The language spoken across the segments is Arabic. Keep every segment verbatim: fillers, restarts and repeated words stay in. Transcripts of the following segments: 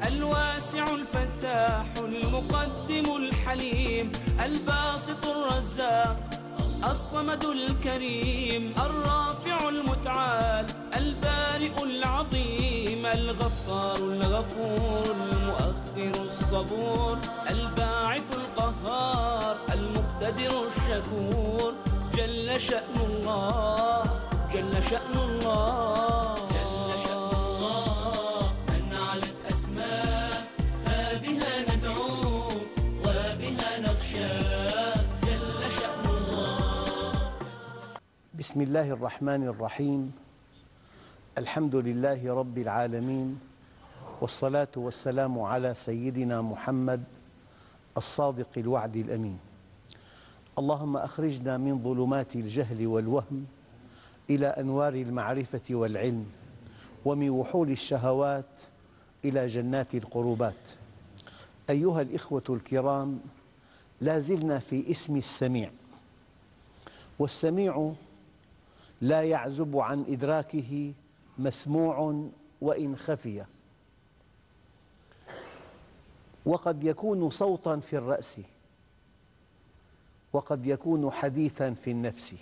الواسع الفتاح المقدم الحليم الباسط الرزاق الصمد الكريم الرافع المتعال البارئ العظيم الغفار الغفور المؤخر الصبور الباعث القهار المقتدر الشكور جل شأن الله جل شأن الله جل شأن الله من علت أسماء فبها ندعو وبها نخشى جل شأن الله. بسم الله الرحمن الرحيم. الحمد لله رب العالمين، والصلاة والسلام على سيدنا محمد الصادق الوعد الأمين. اللهم أخرجنا من ظلمات الجهل والوهم إلى أنوار المعرفة والعلم، ومن وحول الشهوات إلى جنات القربات. أيها الإخوة الكرام، لا زلنا في اسم السميع، والسميع لا يعزب عن إدراكه مسموع وإن خفي، وقد يكون صوتاً في الرأس، وقد يكون حديثاً في النفس،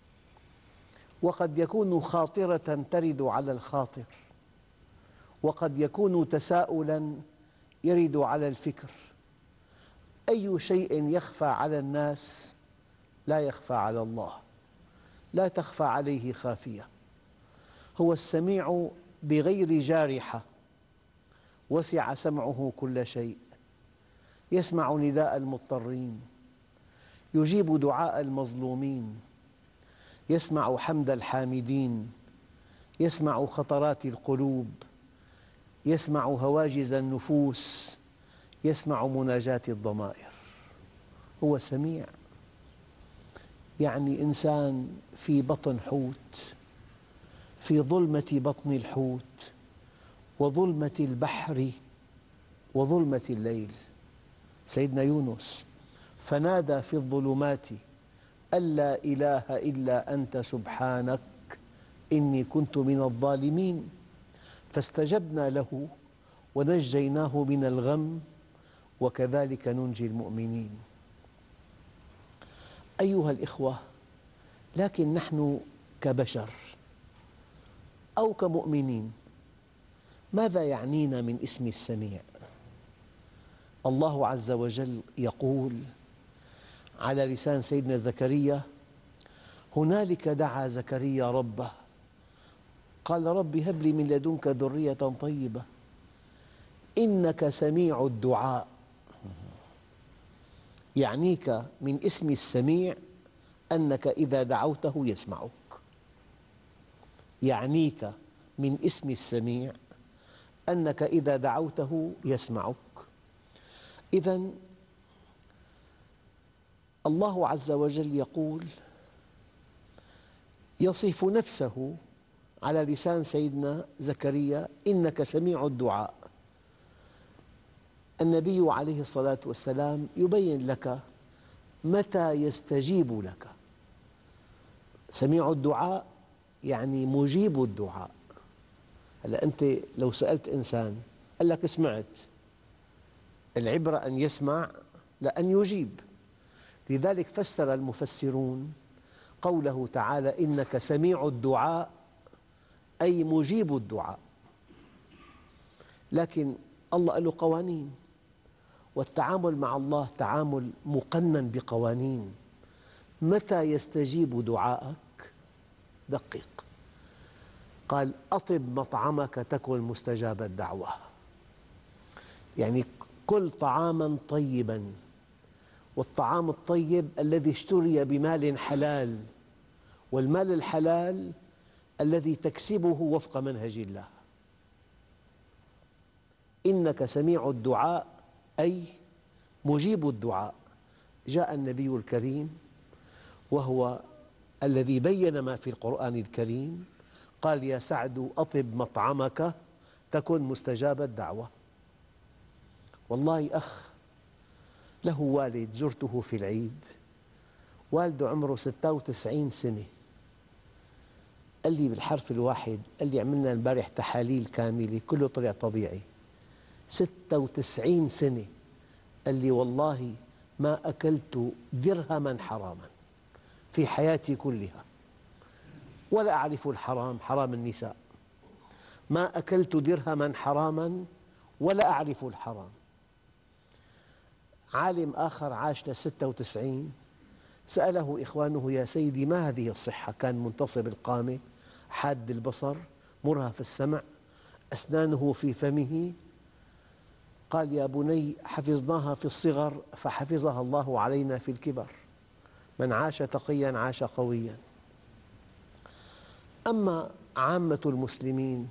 وقد يكون خاطرة ترد على الخاطر، وقد يكون تساؤلاً يرد على الفكر. أي شيء يخفى على الناس لا يخفى على الله، لا تخفى عليه خافية. هو السميع بغير جارحة، وسع سمعه كل شيء، يسمع نداء المضطرين، يجيب دعاء المظلومين، يسمع حمد الحامدين، يسمع خطرات القلوب، يسمع هواجز النفوس، يسمع مناجاة الضمائر. هو سميع، يعني إنسان في بطن حوت، في ظلمة بطن الحوت وظلمة البحر وظلمة الليل. سيدنا يونس فنادى في الظلمات أن لا إله إلا أنت سبحانك إني كنت من الظالمين، فاستجبنا له ونجيناه من الغم وكذلك ننجي المؤمنين. أيها الإخوة، لكن نحن كبشر أو كمؤمنين ماذا يعنينا من اسم السميع؟ الله عز وجل يقول على لسان سيدنا زكريا: هنالك دعا زكريا ربه قال رب هب لي من لدنك ذرية طيبة إنك سميع الدعاء. يعنيك من اسم السميع أنك إذا دعوته يسمعك. يعنيك من اسم السميع أنك إذا دعوته يسمعك. إذن الله عز وجل يقول، يصف نفسه على لسان سيدنا زكريا: إنك سميع الدعاء. النبي عليه الصلاة والسلام يبين لك متى يستجيب لك. سميع الدعاء يعني مجيب الدعاء. هلأ أنت لو سألت إنسان قال لك سمعت، العبرة أن يسمع لا أن يجيب. لذلك فسر المفسرون قوله تعالى إنك سميع الدعاء أي مجيب الدعاء. لكن الله له قوانين، والتعامل مع الله تعامل مقنن بقوانين. متى يستجيب دعاءك؟ دقق، قال أطب مطعمك تكن مستجاب الدعوة. يعني كل طعاماً طيباً، والطعام الطيب الذي اشتري بمال حلال، والمال الحلال الذي تكسبه وفق منهج الله. إنك سميع الدعاء أي مجيب الدعاء. جاء النبي الكريم وهو الذي بين ما في القرآن الكريم، قال يا سعد أطب مطعمك تكن مستجاب الدعوة. والله أخ له والد زرته في العيد، والده عمره ستة وتسعين سنة. قال لي بالحرف الواحد، قال لي عملنا البارح تحاليل كاملة كله طلع طبيعي. ستة وتسعين سنة قال لي والله ما أكلت درهما حراما في حياتي كلها، ولا أعرف الحرام، حرام النساء. ما أكلت درهما حراما ولا أعرف الحرام. عالم آخر عاش لستة وتسعين، سأله إخوانه: يا سيدي ما هذه الصحة؟ كان منتصب القامة، حاد البصر، مرهف السمع، أسنانه في فمه. قال: يا بني، حفظناها في الصغر فحفظها الله علينا في الكبر. من عاش تقياً عاش قوياً. أما عامة المسلمين،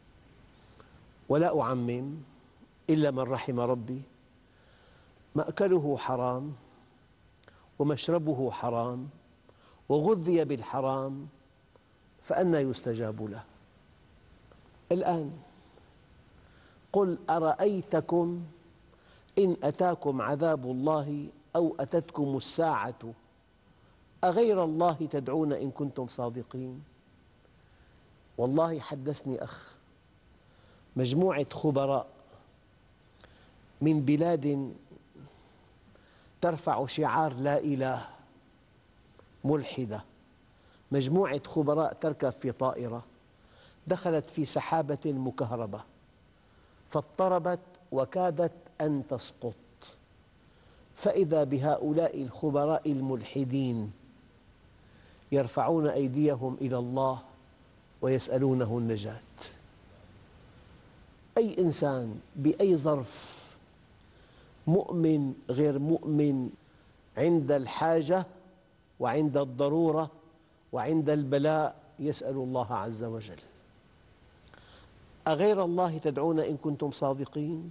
ولا أعمم إلا من رحم ربي، مأكله حرام ومشربه حرام وغذي بالحرام، فأنى يستجاب له؟ الآن قل أرأيتكم إن أتاكم عذاب الله أو أتتكم الساعة أغير الله تدعون إن كنتم صادقين؟ والله حدثني أخ، مجموعة خبراء من بلاد ترفع شعار لا إله، ملحدة، مجموعة خبراء تركب في طائرة دخلت في سحابة مكهربة فاضطربت وكادت أن تسقط، فإذا بهؤلاء الخبراء الملحدين يرفعون أيديهم إلى الله ويسألونه النجاة. أي إنسان بأي ظرف، مؤمن غير مؤمن، عند الحاجة وعند الضرورة وعند البلاء يسأل الله عز وجل: أغير الله تدعون إن كنتم صادقين؟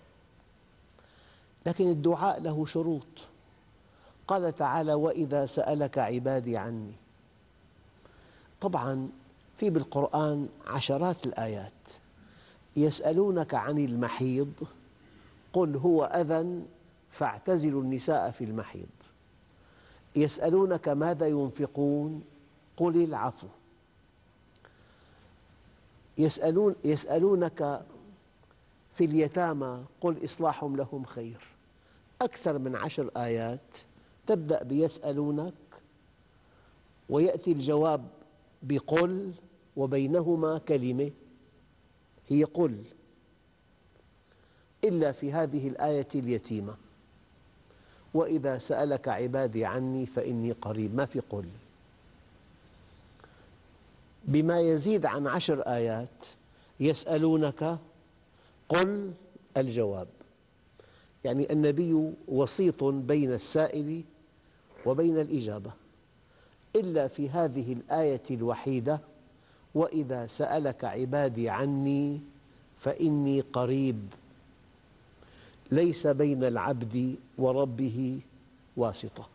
لكن الدعاء له شروط. قال تعالى: وإذا سألك عبادي عني. طبعاً في بالقرآن عشرات الآيات: يسألونك عن المحيض قل هو أذى فاعتزلوا النساء في المحيض. يسألونك ماذا ينفقون قل العفو. يسألون يسألونك في اليتامى قل إصلاح لهم خير. أكثر من عشر آيات تبدأ بيسألونك ويأتي الجواب بقل وبينهما كلمة هي قل، إلا في هذه الآية اليتيمة: وإذا سألك عبادي عني فإني قريب، ما في قل. بما يزيد عن عشر آيات يسألونك قل الجواب، يعني النبي وسيط بين السائل وبين الإجابة، إلا في هذه الآية الوحيدة: وإذا سألك عبادي عني فإني قريب، ليس بين العبد وربه واسطة.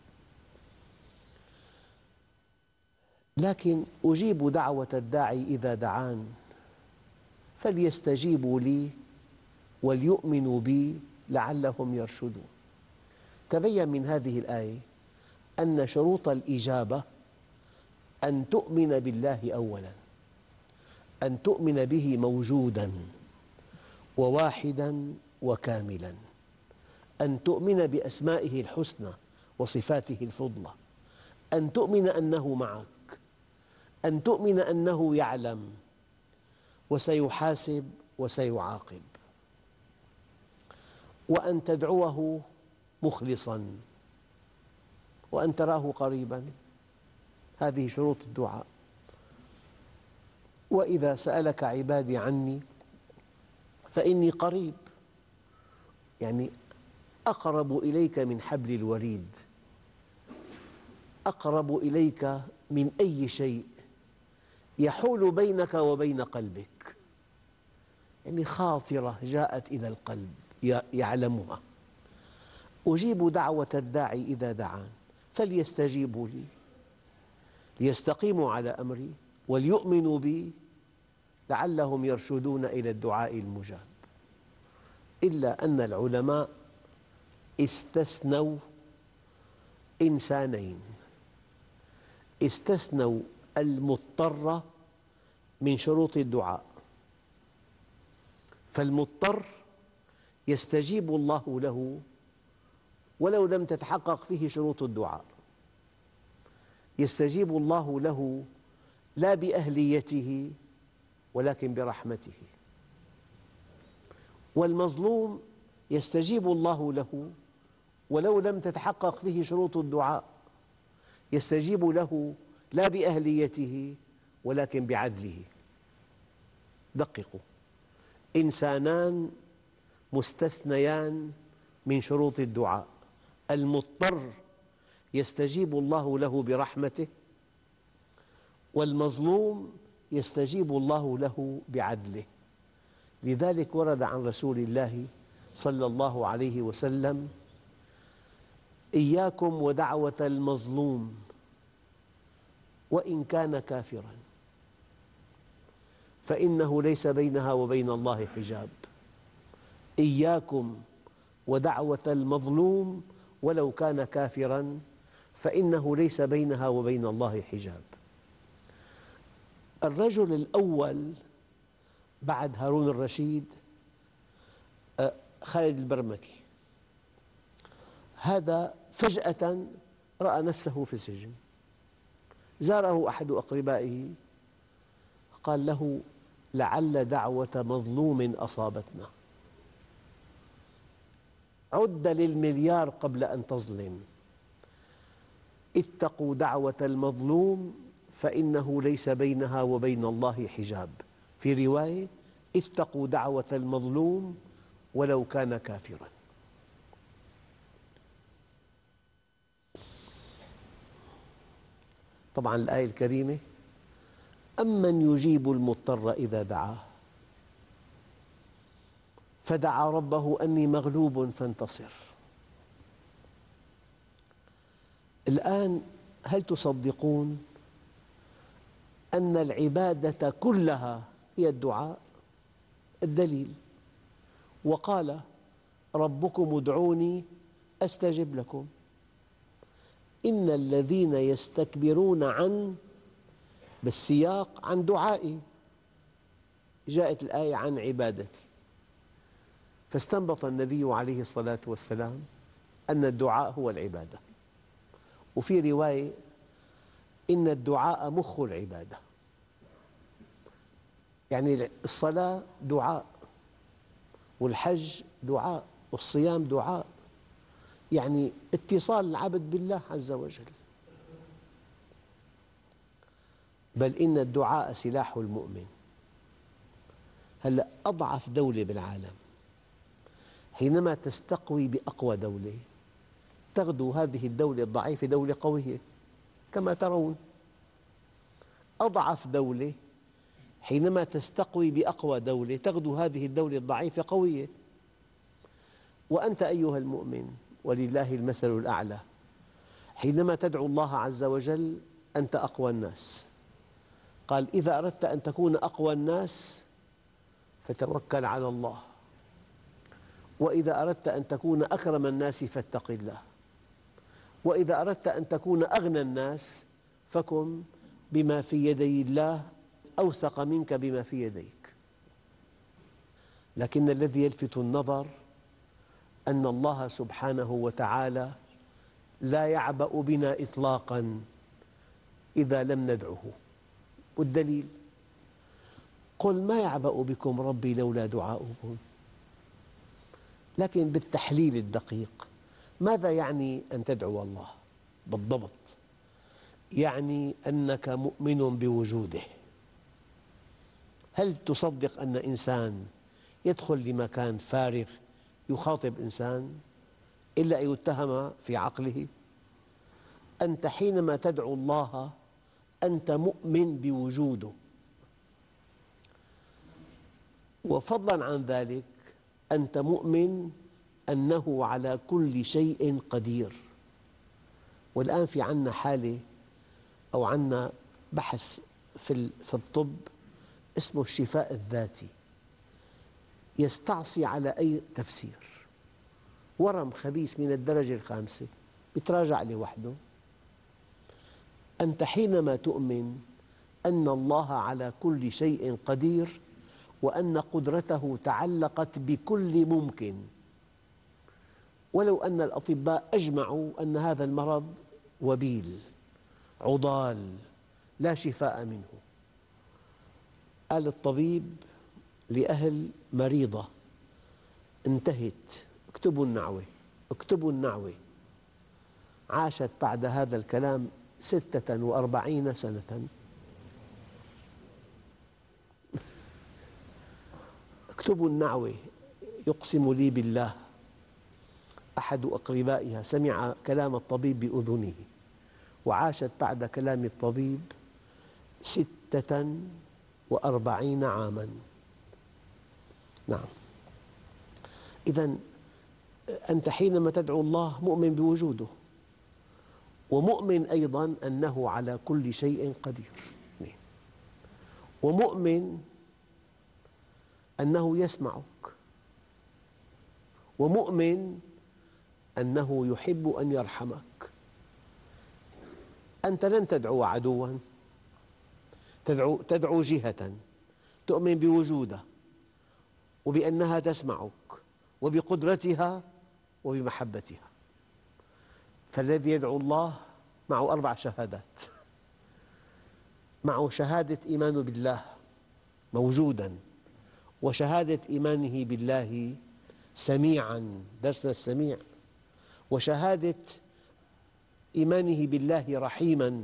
لكن أجيب دعوة الداعي إذا دعان، فليستجيبوا لي وليؤمنوا بي لعلهم يرشدون. تبين من هذه الآية أن شروط الإجابة أن تؤمن بالله أولاً، أن تؤمن به موجوداً وواحداً وكاملاً، أن تؤمن بأسمائه الحسنى وصفاته الفضلى، أن تؤمن أنه معك، أن تؤمن أنه يعلم وسيحاسب وسيعاقب، وأن تدعوه مخلصاً، وأن تراه قريباً. هذه شروط الدعاء. وإذا سألك عبادي عني فإني قريب، يعني أقرب إليك من حبل الوريد، أقرب إليك من أي شيء يحول بينك وبين قلبك، يعني خاطرة جاءت إلى القلب يعلمها. أجيب دعوة الداعي إذا دعان فليستجيبوا لي ليستقيموا على أمري وليؤمنوا بي لعلهم يرشدون إلى الدعاء المجاب. إلا أن العلماء استثنوا إنسانين، استثنوا المضطر من شروط الدعاء. فالمضطر يستجيب الله له ولو لم تتحقق فيه شروط الدعاء. يستجيب الله له لا بأهليته ولكن برحمته. والمظلوم يستجيب الله له ولو لم تتحقق فيه شروط الدعاء. يستجيب له لا بأهليته ولكن بعدله. دققوا: إنسانان مستثنيان من شروط الدعاء. المضطر يستجيب الله له برحمته، والمظلوم يستجيب الله له بعدله. لذلك ورد عن رسول الله صلى الله عليه وسلم: إياكم ودعوة المظلوم وإن كان كافراً، فإنه ليس بينها وبين الله حجاب. إياكم ودعوة المظلوم ولو كان كافراً، فإنه ليس بينها وبين الله حجاب. الرجل الأول بعد هارون الرشيد خالد البرمكي. هذا فجأة رأى نفسه في السجن. زاره أحد أقربائه قال له: لعل دعوة مظلوم أصابتنا، عد للمليار قبل أن تظلم، اتقوا دعوة المظلوم فإنه ليس بينها وبين الله حجاب. في رواية: اتقوا دعوة المظلوم ولو كان كافراً. طبعاً الآية الكريمة: أمن يجيب المضطر إذا دعاه فدعا ربه أني مغلوب فانتصر. الآن هل تصدقون أن العبادة كلها هي الدعاء؟ الدليل: وقال ربكم ادعوني أستجب لكم إن الذين يستكبرون عن، بالسياق عن دعائي، جاءت الآية عن عبادتي، فاستنبط النبي عليه الصلاة والسلام أن الدعاء هو العبادة. وفي رواية: إن الدعاء مخ العبادة. يعني الصلاة دعاء، والحج دعاء، والصيام دعاء، يعني اتصال العبد بالله عز وجل. بل إن الدعاء سلاح المؤمن. هلأ أضعف دولة بالعالم حينما تستقوي بأقوى دولة تغدو هذه الدولة الضعيفة دولة قوية، كما ترون. أضعف دولة حينما تستقوي بأقوى دولة تغدو هذه الدولة الضعيفة قوية. وأنت أيها المؤمن ولله المثل الأعلى، حينما تدعو الله عز وجل أنت أقوى الناس. قال: إذا أردت أن تكون أقوى الناس فتوكل على الله، وإذا أردت أن تكون أكرم الناس فاتق الله، وإذا أردت أن تكون أغنى الناس فكن بما في يدي الله أوثق منك بما في يديك. لكن الذي يلفت النظر أن الله سبحانه وتعالى لا يعبأ بنا إطلاقاً إذا لم ندعه. والدليل: قل ما يعبأ بكم ربي لولا دعاؤكم. لكن بالتحليل الدقيق، ماذا يعني أن تدعو الله بالضبط؟ يعني أنك مؤمن بوجوده. هل تصدق أن إنسان يدخل لمكان فارغ يخاطب إنسان إلا أن يتهم في عقله؟ أنت حينما تدعو الله أنت مؤمن بوجوده، وفضلاً عن ذلك أنت مؤمن أنه على كل شيء قدير. والآن في عنا حالة أو عنا بحث في الطب اسمه الشفاء الذاتي، يستعصي على أي تفسير. ورم خبيث من الدرجة الخامسة يتراجع لوحده. أنت حينما تؤمن أن الله على كل شيء قدير وأن قدرته تعلقت بكل ممكن، ولو أن الأطباء أجمعوا أن هذا المرض وبيل عضال لا شفاء منه، قال الطبيب لأهل مريضة: انتهت، اكتبوا النعوة، اكتبوا النعوة. عاشت بعد هذا الكلام ستة وأربعين سنة. اكتبوا النعوة. يقسم لي بالله أحد أقربائها سمع كلام الطبيب بأذنه، وعاشت بعد كلام الطبيب ستة وأربعين عاماً. نعم. إذن أنت حينما تدعو الله مؤمن بوجوده، ومؤمن أيضاً أنه على كل شيء قدير، ومؤمن أنه يسمعك، ومؤمن أنه يحب أن يرحمك. أنت لن تدعو عدواً، تدعو, تدعو جهة تؤمن بوجودها وبأنها تسمعك وبقدرتها وبمحبتها. فالذي يدعو الله معه أربع شهادات: معه شهادة إيمان بالله موجوداً، وشهادة إيمانه بالله سميعاً، درسنا السميع، وشهادة إيمانه بالله رحيماً،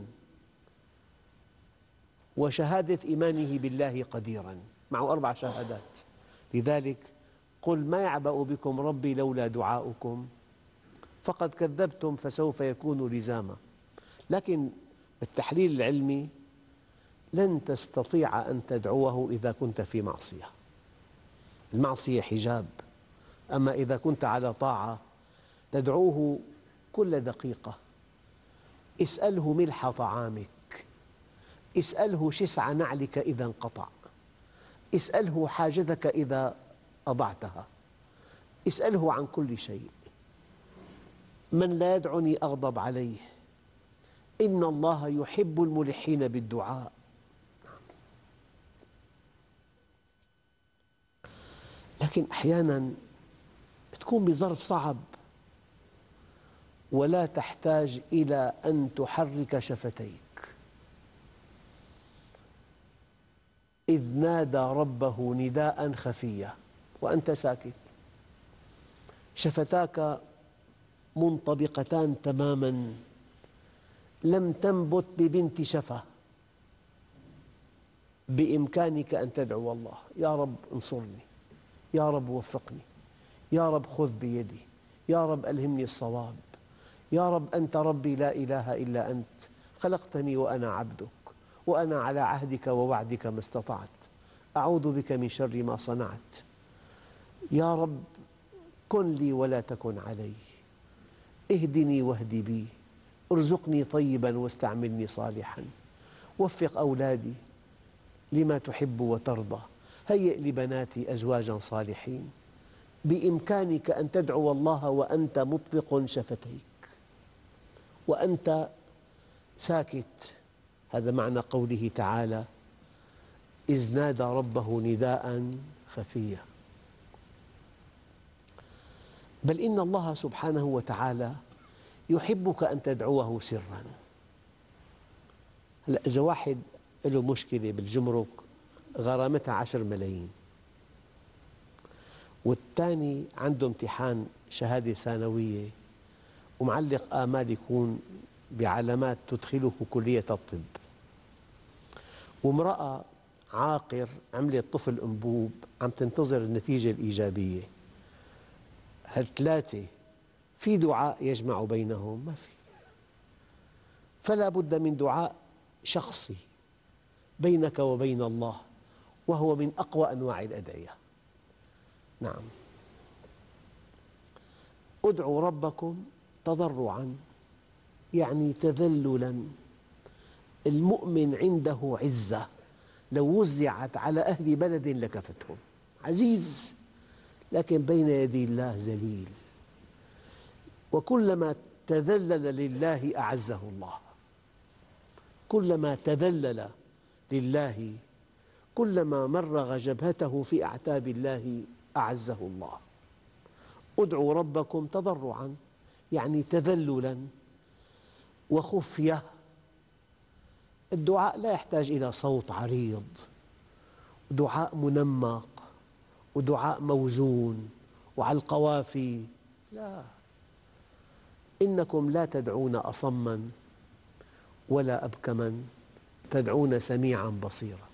وشهادة إيمانه بالله قديراً. معه أربع شهادات. لذلك قل ما يعبأ بكم ربي لولا دعاؤكم فقد كذبتم فسوف يكون لزاما. لكن بالتحليل العلمي لن تستطيع أن تدعوه إذا كنت في معصية. المعصية حجاب، أما إذا كنت على طاعة تدعوه كل دقيقة. اسأله ملح طعامك، اسأله شسع نعلك إذا انقطع، اسأله حاجتك إذا أضعتها، اسأله عن كل شيء. من لا يدعني أغضب عليه، إن الله يحب الملحين بالدعاء. لكن أحياناً تكون بظرف صعب ولا تحتاج إلى أن تحرك شفتيك. إذ نادى ربه نداء خفيا وأنت ساكت، شفتاك منطبقتان تماماً، لم تنبت ببنت شفة. بإمكانك أن تدعو الله: يا رب انصرني، يا رب وفقني، يا رب خذ بيدي، يا رب ألهمني الصواب، يا رب أنت ربي لا إله إلا أنت، خلقتني وأنا عبدك، وأنا على عهدك ووعدك ما استطعت، أعوذ بك من شر ما صنعت. يا رب كن لي ولا تكن علي، اهدني واهد بي، ارزقني طيباً واستعملني صالحاً، وفق أولادي لما تحب وترضى، هيئ لبناتي أزواجاً صالحين. بإمكانك أن تدعو الله وأنت مطبق شفتيك وأنت ساكت. هذا معنى قوله تعالى: إذ نادى ربه نداء خفيا. بل إن الله سبحانه وتعالى يحبك أن تدعوه سراً. هلأ إذا واحد له مشكلة بالجمرك غرامتها عشر ملايين، والثاني عنده امتحان شهادة ثانوية ومعلق آمال يكون بعلامات تدخله كلية الطب، وامرأة عاقر عملت طفل أنبوب عم تنتظر النتيجة الإيجابية، هالثلاثة في دعاء يجمع بينهم؟ ما في. فلا بد من دعاء شخصي بينك وبين الله، وهو من أقوى أنواع الأدعية. نعم. ادعوا ربكم تضرعاً، يعني تذللاً. المؤمن عنده عزة لو وزعت على أهل بلد لكفتهم، عزيز لكن بين يدي الله ذليل، وكلما تذلل لله أعزه الله. كلما تذلل لله كلما مرغ جبهته في أعتاب الله أعزه الله. ادعوا ربكم تضرعا، يعني تذللا وخفية. الدعاء لا يحتاج إلى صوت عريض، دعاء منمق ودعاء موزون وعلى القوافي، لا. إنكم لا تدعون أصما ولا أبكما، تدعون سميعا بصيرا.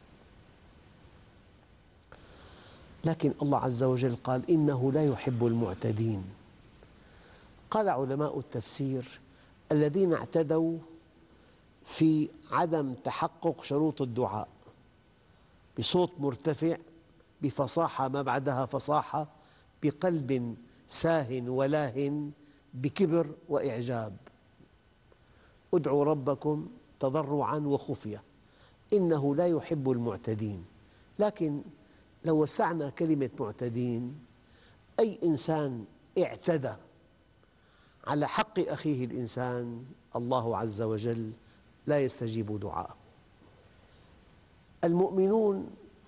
لكن الله عز وجل قال إنه لا يحب المعتدين. قال علماء التفسير الذين اعتدوا في عدم تحقق شروط الدعاء، بصوت مرتفع، بفصاحة ما بعدها فصاحة، بقلب ساه ولاه، بكبر وإعجاب. ادعوا ربكم تضرعا وخفية إنه لا يحب المعتدين. لكن لو وسعنا كلمة معتدين، أي إنسان اعتدى على حق أخيه الإنسان، الله عز وجل لا يستجيب دعاءه. المؤمنون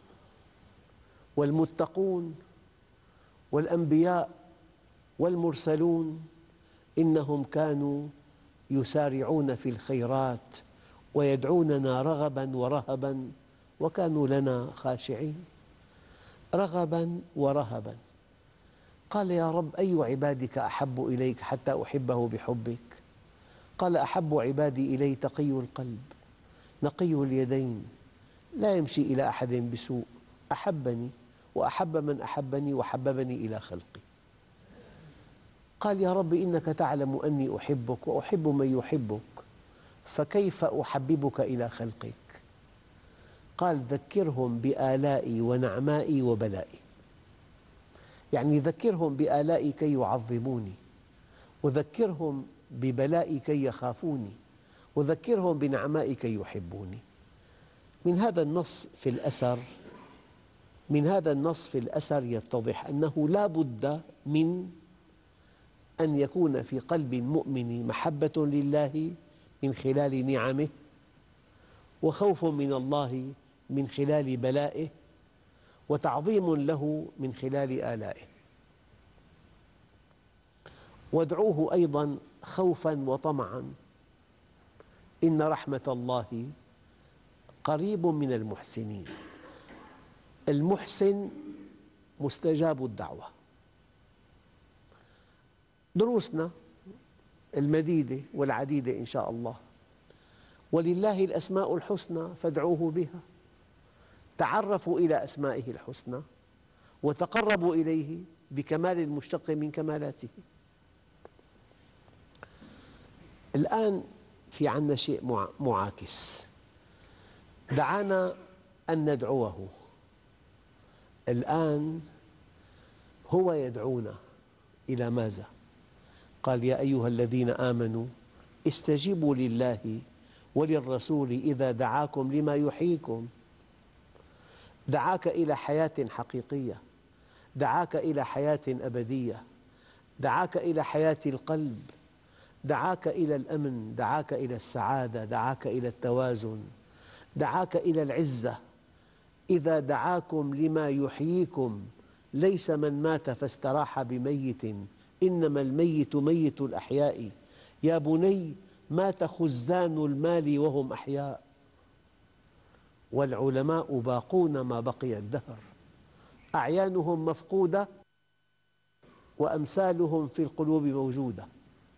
والمتقون والأنبياء والمرسلون إنهم كانوا يسارعون في الخيرات ويدعوننا رغبا ورهبا وكانوا لنا خاشعين. رغبا ورهبا. قال يا رب أي عبادك أحب إليك حتى أحبه بحبك؟ قال أحب عبادي إلي تقي القلب نقي اليدين لا يمشي إلى أحد بسوء، أحبني وأحب من أحبني وحببني إلى خلقي. قال يا رب إنك تعلم أني أحبك وأحب من يحبك، فكيف أحببك إلى خلقك؟ قال ذكرهم بآلائي ونعمائي وبلائي. يعني ذكرهم بآلائي كي يعظموني، وذكرهم ببلائي كي يخافوني، وذكرهم بنعمائي كي يحبوني. من هذا النص في الأثر من هذا النص في الأثر يتضح أنه لا بد من أن يكون في قلب المؤمن محبة لله من خلال نعمه، وخوف من الله من خلال بلائه، وتعظيم له من خلال آلائه. وادعوه أيضا خوفا وطمعا، إن رحمة الله قريب من المحسنين. المحسن مستجاب الدعوة. دروسنا المديدة والعديدة إن شاء الله. ولله الأسماء الحسنى فادعوه بها. تعرفوا إلى أسمائه الحسنى وتقربوا إليه بكمال المشتق من كمالاته. الآن في عنا شيء معاكس، دعانا أن ندعوه. الآن هو يدعونا إلى ماذا؟ قال يا أيها الذين آمنوا استجيبوا لله وللرسول إذا دعاكم لما يحييكم. دعاك إلى حياة حقيقية، دعاك إلى حياة أبدية، دعاك إلى حياة القلب، دعاك إلى الأمن، دعاك إلى السعادة، دعاك إلى التوازن، دعاك إلى العزة. إذا دعاكم لما يحييكم ليس من مات فاستراح بميت، إنما الميت ميت الأحياء. يا بني مات خزان المال وهم أحياء، والعلماء باقون ما بقي الدهر، أعيانهم مفقودة وأمثالهم في القلوب موجودة.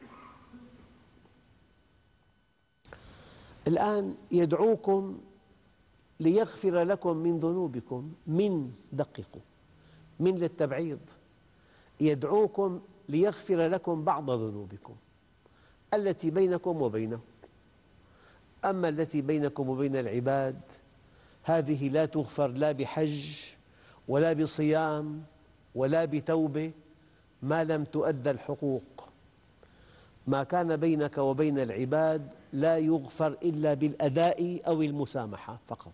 الآن يدعوكم ليغفر لكم من ذنوبكم. من دققوا، من للتبعيض. يدعوكم ليغفر لكم بعض ذنوبكم التي بينكم وبينه. أما التي بينكم وبين العباد هذه لا تغفر لا بحج ولا بصيام ولا بتوبة ما لم تؤدى الحقوق. ما كان بينك وبين العباد لا يغفر إلا بالأداء أو المسامحة فقط.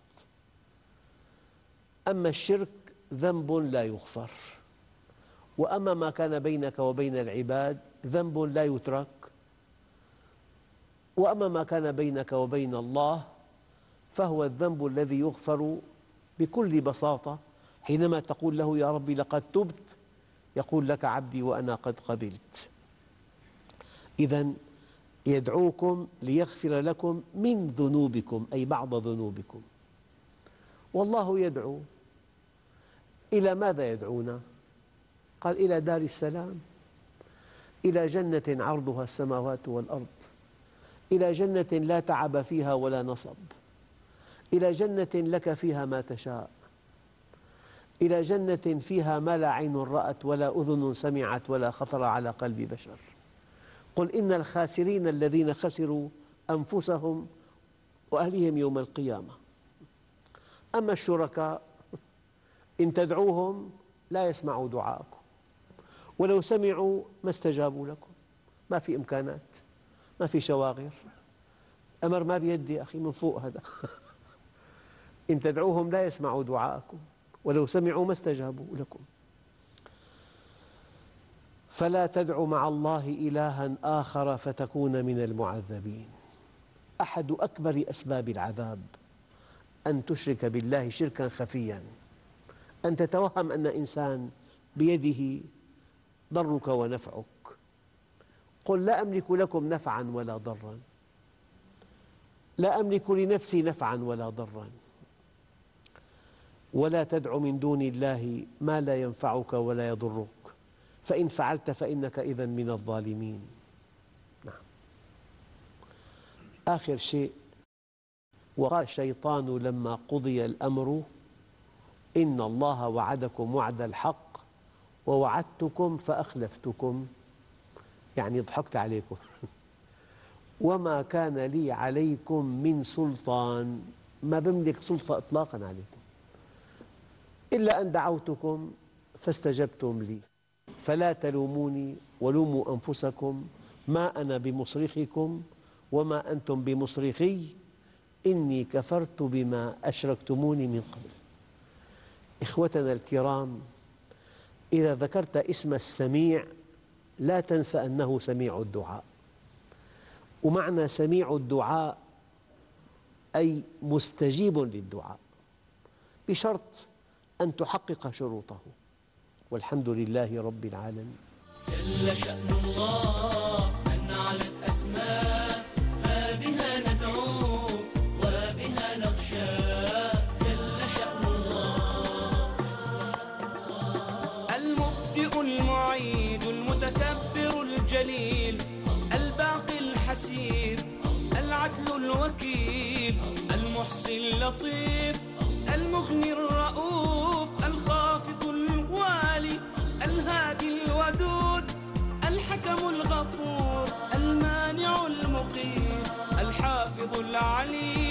أما الشرك ذنب لا يغفر، وأما ما كان بينك وبين العباد ذنب لا يترك، وأما ما كان بينك وبين الله فهو الذنب الذي يغفر بكل بساطة حينما تقول له يا ربي لقد تبت، يقول لك عبدي وأنا قد قبلت. إذن يدعوكم ليغفر لكم من ذنوبكم، أي بعض ذنوبكم. والله يدعو إلى ماذا يدعونا؟ قال إلى دار السلام، إلى جنة عرضها السماوات والأرض، إلى جنة لا تعب فيها ولا نصب، إلى جنة لك فيها ما تشاء، إلى جنة فيها ما لا عين رأت ولا أذن سمعت ولا خطر على قلب بشر. قل إن الخاسرين الذين خسروا أنفسهم وأهليهم يوم القيامة. أما الشركاء إن تدعوهم لا يسمعوا دعاءكم، ولو سمعوا ما استجابوا لكم. ما في إمكانات، ما في شواغر، أمر ما بيدي أخي، من فوق هذا. إن تدعوهم لا يسمعوا دعاءكم، ولو سمعوا ما استجابوا لكم. فلا تدع مع الله إلها آخر فتكون من المعذبين. أحد أكبر أسباب العذاب أن تشرك بالله شركا خفيا، أن تتوهم أن إنسان بيده ضرك ونفعك. قل لا أملك لكم نفعا ولا ضرا، لا أملك لنفسي نفعا ولا ضرا. ولا تدع من دون الله ما لا ينفعك ولا يضرك، فإن فعلت فإنك إذن من الظالمين. نعم. آخر شيء، وقال الشيطان لما قضي الأمر إن الله وعدكم وعد الحق ووعدتكم فأخلفتكم، يعني ضحكت عليكم. وما كان لي عليكم من سلطان، ما بملك سلطة إطلاقا عليكم، إلا أن دعوتكم فاستجبتم لي، فلا تلوموني ولوموا أنفسكم، ما أنا بمصرخكم وما أنتم بمصرخي، إني كفرت بما أشركتموني من قبل. إخوتنا الكرام، إذا ذكرت اسم السميع لا تنسى أنه سميع الدعاء. ومعنى سميع الدعاء أي مستجيب للدعاء، بشرط أن تحقق شروطه. والحمد لله رب العالمين. جل شأن الله أن علت أسماء، فبها ندعو وبها نخشى. جل شأن الله المبدئ المعيد المتكبر الجليل الباقي الحسيب العدل الوكيل المحصي اللطيف المغني الرؤوف الخافض الوالي الهادي الودود الحكم الغفور المانع المقيت الحافظ العليم